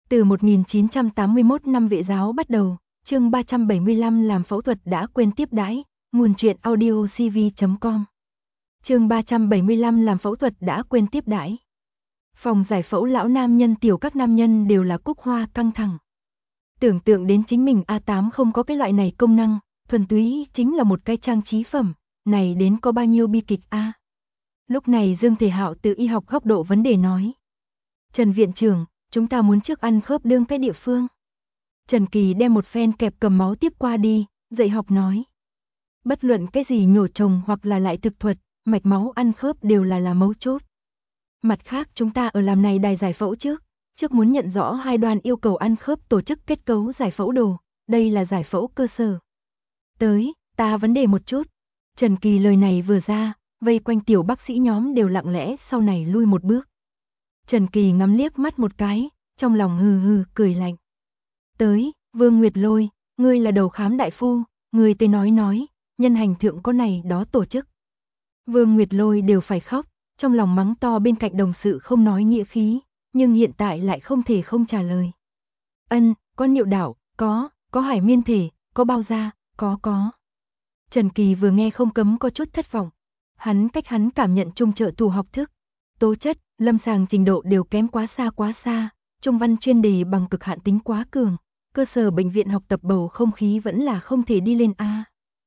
Từ 1981 năm vệ giáo bắt đầu, chương 375 làm phẫu thuật đã quên tiếp đãi, nguồn truyện audio cv.com. Chương 375 làm phẫu thuật đã quên tiếp đãi. Phòng giải phẫu lão nam nhân tiểu các nam nhân đều là cúc hoa căng thẳng. Tưởng tượng đến chính mình A8 không có cái loại này công năng, thuần túy chính là một cái trang trí phẩm, này đến có bao nhiêu bi kịch a. Lúc này Dương Thể Hạo từ y học góc độ vấn đề nói. Trần viện trưởng, chúng ta muốn trước ăn khớp đương cái địa phương. Trần Kỳ đem một phen kẹp cầm máu tiếp qua đi, dạy học nói. Bất luận cái gì nhổ trồng hoặc là lại thực thuật, mạch máu ăn khớp đều là mấu chốt. Mặt khác chúng ta ở làm này đài giải phẫu trước muốn nhận rõ hai đoàn yêu cầu ăn khớp tổ chức kết cấu giải phẫu đồ, đây là giải phẫu cơ sở. Tới, ta vấn đề một chút. Trần Kỳ lời này vừa ra, vây quanh tiểu bác sĩ nhóm đều lặng lẽ sau này lui một bước. Trần Kỳ ngắm liếc mắt một cái, trong lòng hừ hừ cười lạnh. Tới, Vương Nguyệt Lôi, ngươi là đầu khám đại phu, ngươi tới nói, nhân hành thượng có này đó tổ chức. Vương Nguyệt Lôi đều phải khóc, trong lòng mắng to bên cạnh đồng sự không nói nghĩa khí, nhưng hiện tại lại không thể không trả lời. Có niệu đạo, có hải miên thể, có bao da, có. Trần Kỳ vừa nghe không cấm có chút thất vọng. Hắn cảm nhận trung trợ thủ học thức, tố chất, lâm sàng trình độ đều kém quá xa, trung văn chuyên đề bằng cực hạn tính quá cường, cơ sở bệnh viện học tập bầu không khí vẫn là không thể đi lên a.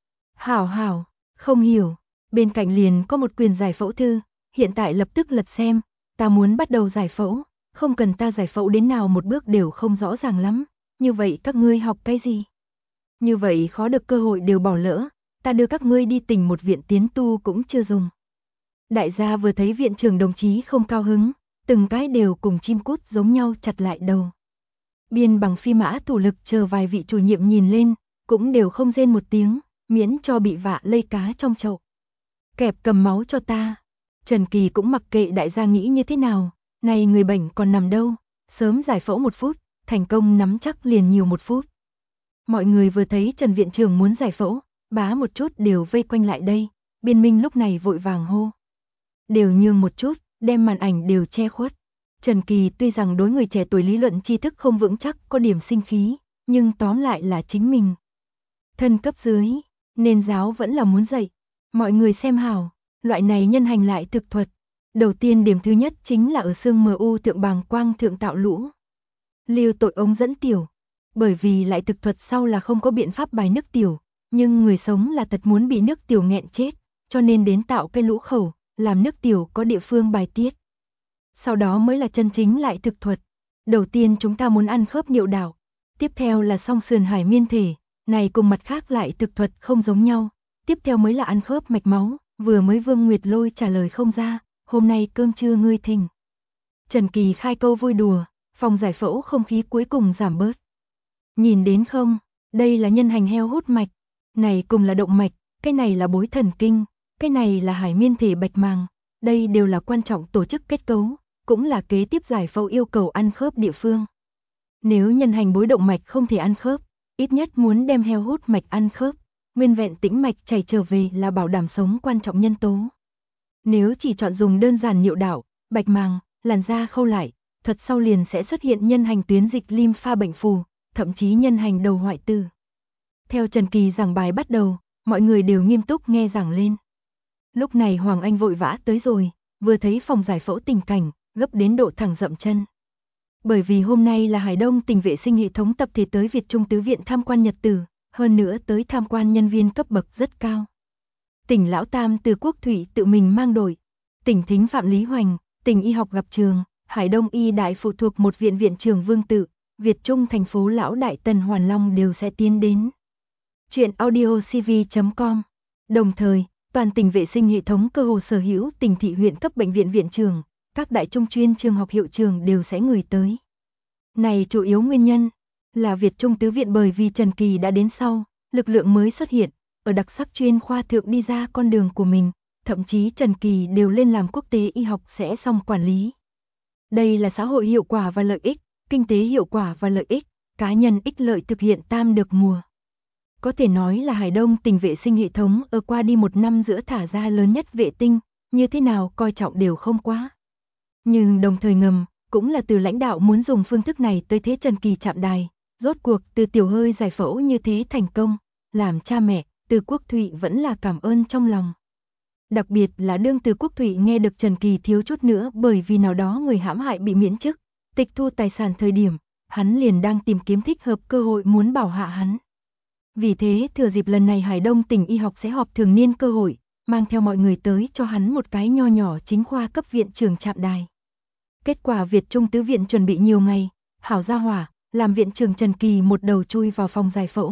Hảo, không hiểu, bên cạnh liền có một quyền giải phẫu thư, hiện tại lập tức lật xem, ta muốn bắt đầu giải phẫu, không cần ta giải phẫu đến nào một bước đều không rõ ràng lắm, như vậy các ngươi học cái gì? Như vậy khó được cơ hội đều bỏ lỡ, ta đưa các ngươi đi tỉnh một viện tiến tu cũng chưa dùng. Đại gia vừa thấy viện trưởng đồng chí không cao hứng, từng cái đều cùng chim cút giống nhau chặt lại đầu. Biên bằng phi mã thủ lực chờ vài vị chủ nhiệm nhìn lên, cũng đều không rên một tiếng, miễn cho bị vạ lây cá trong chậu. Kẹp cầm máu cho ta. Trần Kỳ cũng mặc kệ đại gia nghĩ như thế nào, này người bệnh còn nằm đâu, sớm giải phẫu 1 phút, thành công nắm chắc liền nhiều 1 phút. Mọi người vừa thấy Trần viện trưởng muốn giải phẫu, bá một chút đều vây quanh lại đây, Biên Minh lúc này vội vàng hô. Đều nhường một chút, đem màn ảnh đều che khuất. Trần Kỳ tuy rằng đối người trẻ tuổi lý luận tri thức không vững chắc có điểm sinh khí, nhưng tóm lại là chính mình. Thân cấp dưới, nên giáo vẫn là muốn dạy. Mọi người xem hảo, loại này nhân hành lại thực thuật. Đầu tiên điểm thứ nhất chính là ở xương MU thượng bàng quang thượng tạo lũ. Lưu tội ống dẫn tiểu. Bởi vì lại thực thuật sau là không có biện pháp bài nước tiểu, nhưng người sống là thật muốn bị nước tiểu nghẹn chết, cho nên đến tạo cái lũ khẩu, làm nước tiểu có địa phương bài tiết. Sau đó mới là chân chính lại thực thuật. Đầu tiên chúng ta muốn ăn khớp niệu đạo, tiếp theo là song sườn hải miên thể, này cùng mặt khác lại thực thuật không giống nhau, tiếp theo mới là ăn khớp mạch máu, vừa mới Vương Nguyệt Lôi trả lời không ra, hôm nay cơm trưa ngươi thỉnh. Trần Kỳ khai câu vui đùa, phòng giải phẫu không khí cuối cùng giảm bớt. Nhìn đến không, đây là nhân hành heo hút mạch, này cùng là động mạch, cái này là bối thần kinh, cái này là hải miên thể bạch màng, đây đều là quan trọng tổ chức kết cấu, cũng là kế tiếp giải phẫu yêu cầu ăn khớp địa phương. Nếu nhân hành bối động mạch không thể ăn khớp, ít nhất muốn đem heo hút mạch ăn khớp, nguyên vẹn tĩnh mạch chảy trở về là bảo đảm sống quan trọng nhân tố. Nếu chỉ chọn dùng đơn giản niệu đạo, bạch màng, làn da khâu lại, thuật sau liền sẽ xuất hiện nhân hành tuyến dịch lympha bệnh phù, thậm chí nhân hành đầu hoại tử. Theo Trần Kỳ giảng bài bắt đầu, mọi người đều nghiêm túc nghe giảng lên. Lúc này Hoàng Anh vội vã tới rồi, vừa thấy phòng giải phẫu tình cảnh, gấp đến độ thẳng dậm chân. Bởi vì hôm nay là Hải Đông tỉnh vệ sinh hệ thống tập thể tới Việt Trung Tứ Viện tham quan nhật tử, hơn nữa tới tham quan nhân viên cấp bậc rất cao. Tỉnh Lão Tam từ Quốc Thủy tự mình mang đội, tỉnh Thính Phạm Lý Hoành, tỉnh Y học gặp trường, Hải Đông Y đại phụ thuộc một viện viện trưởng Vương Tự, Việt Trung thành phố Lão Đại Tần Hoàn Long đều sẽ tiến đến. Chuyện audio cv.com. Đồng thời, toàn tỉnh vệ sinh hệ thống cơ hồ sở hữu tỉnh thị huyện cấp bệnh viện viện trưởng, các đại trung chuyên trường học hiệu trường đều sẽ gửi tới. Này chủ yếu nguyên nhân là Việt Trung Tứ Viện bởi vì Trần Kỳ đã đến sau, lực lượng mới xuất hiện, ở đặc sắc chuyên khoa thượng đi ra con đường của mình, thậm chí Trần Kỳ đều lên làm quốc tế y học sẽ xong quản lý. Đây là xã hội hiệu quả và lợi ích, kinh tế hiệu quả và lợi ích, cá nhân ích lợi thực hiện tam được mùa. Có thể nói là Hải Đông tỉnh vệ sinh hệ thống ở qua đi 1 năm giữa thả ra lớn nhất vệ tinh, như thế nào coi trọng đều không quá. Nhưng đồng thời ngầm, cũng là Từ lãnh đạo muốn dùng phương thức này tới thế Trần Kỳ chạm đài. Rốt cuộc Từ Tiểu Hơi giải phẫu như thế thành công, làm cha mẹ, Từ Quốc Thụy vẫn là cảm ơn trong lòng. Đặc biệt là đương Từ Quốc Thụy nghe được Trần Kỳ thiếu chút nữa bởi vì nào đó người hãm hại bị miễn chức, tịch thu tài sản thời điểm, hắn liền đang tìm kiếm thích hợp cơ hội muốn bảo hạ hắn. Vì thế thừa dịp lần này Hải Đông tỉnh y học sẽ họp thường niên cơ hội, mang theo mọi người tới cho hắn một cái nho nhỏ chính khoa cấp viện trưởng chạm đài. Kết quả Việt Trung Tứ Viện chuẩn bị nhiều ngày, hảo gia hỏa, làm viện trưởng Trần Kỳ một đầu chui vào phòng giải phẫu.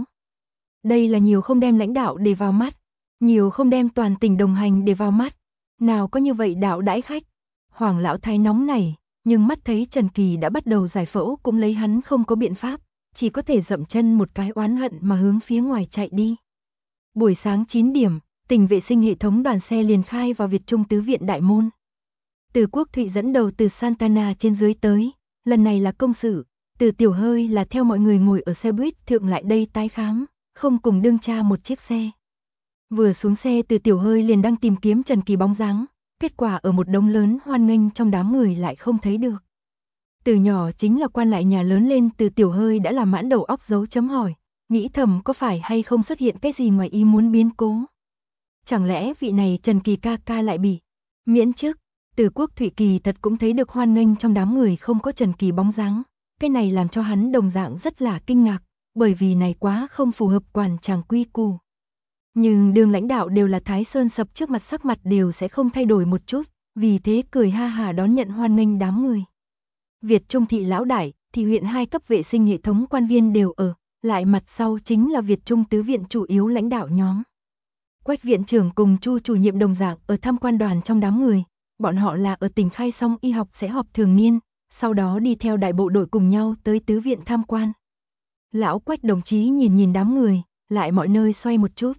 Đây là nhiều không đem lãnh đạo để vào mắt, nhiều không đem toàn tỉnh đồng hành để vào mắt. Nào có như vậy đạo đãi khách. Hoàng lão thái nóng này, nhưng mắt thấy Trần Kỳ đã bắt đầu giải phẫu cũng lấy hắn không có biện pháp, chỉ có thể dậm chân một cái oán hận mà hướng phía ngoài chạy đi. Buổi sáng 9 điểm, tỉnh vệ sinh hệ thống đoàn xe liền khai vào Việt Trung Tứ Viện đại môn. Từ Quốc Thụy dẫn đầu từ Santana trên dưới tới, lần này là công sự, Từ Tiểu Hơi là theo mọi người ngồi ở xe buýt thượng lại đây tái khám, không cùng đương tra một chiếc xe. Vừa xuống xe Từ Tiểu Hơi liền đang tìm kiếm Trần Kỳ bóng dáng, kết quả ở một đống lớn hoan nghênh trong đám người lại không thấy được. Từ nhỏ chính là quan lại nhà lớn lên Từ Tiểu Hơi đã làm mãn đầu óc dấu chấm hỏi, nghĩ thầm có phải hay không xuất hiện cái gì ngoài ý muốn biến cố. Chẳng lẽ vị này Trần Kỳ ca ca lại bị miễn chức? Từ Quốc Thụy kỳ thật cũng thấy được hoan nghênh trong đám người không có Trần Kỳ bóng dáng, cái này làm cho hắn đồng dạng rất là kinh ngạc, bởi vì này quá không phù hợp quản tràng quy củ. Nhưng đường lãnh đạo đều là Thái Sơn sập trước mặt sắc mặt đều sẽ không thay đổi một chút, vì thế cười ha hà đón nhận hoan nghênh đám người. Việt Trung thị lão đại, thị huyện 2 cấp vệ sinh hệ thống quan viên đều ở, lại mặt sau chính là Việt Trung Tứ Viện chủ yếu lãnh đạo nhóm. Quách viện trưởng cùng Chu chủ nhiệm đồng dạng ở tham quan đoàn trong đám người, bọn họ là ở tỉnh khai xong y học sẽ họp thường niên, sau đó đi theo đại bộ đội cùng nhau tới Tứ Viện tham quan. Lão Quách đồng chí nhìn đám người, lại mọi nơi xoay một chút.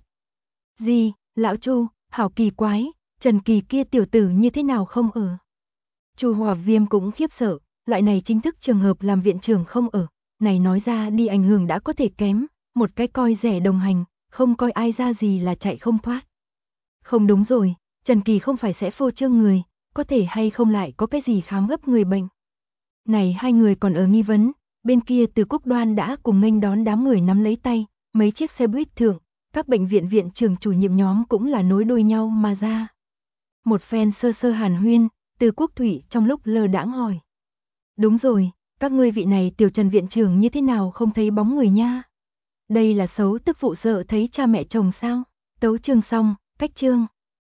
Gì, lão Chu, hảo kỳ quái, Trần Kỳ kia tiểu tử như thế nào không ở? Chu Hòa Viêm cũng khiếp sợ, loại này chính thức trường hợp làm viện trưởng không ở, này nói ra đi ảnh hưởng đã có thể kém, một cái coi rẻ đồng hành, không coi ai ra gì là chạy không thoát. Không đúng rồi, Trần Kỳ không phải sẽ phô trương người, có thể hay không lại có cái gì khám gấp người bệnh. Này hai người còn ở nghi vấn, bên kia Từ Quốc Đoan đã cùng nghênh đón đám người nắm lấy tay, mấy chiếc xe buýt thượng, các bệnh viện viện trưởng chủ nhiệm nhóm cũng là nối đuôi nhau mà ra. Một phen sơ sơ hàn huyên, Từ Quốc Thụy trong lúc lơ đãng hỏi. Đúng rồi, các ngươi vị này tiểu Trần viện trưởng như thế nào không thấy bóng người nha? Đây là xấu tức phụ sợ thấy cha mẹ chồng sao? Tấu chương xong, cách chương.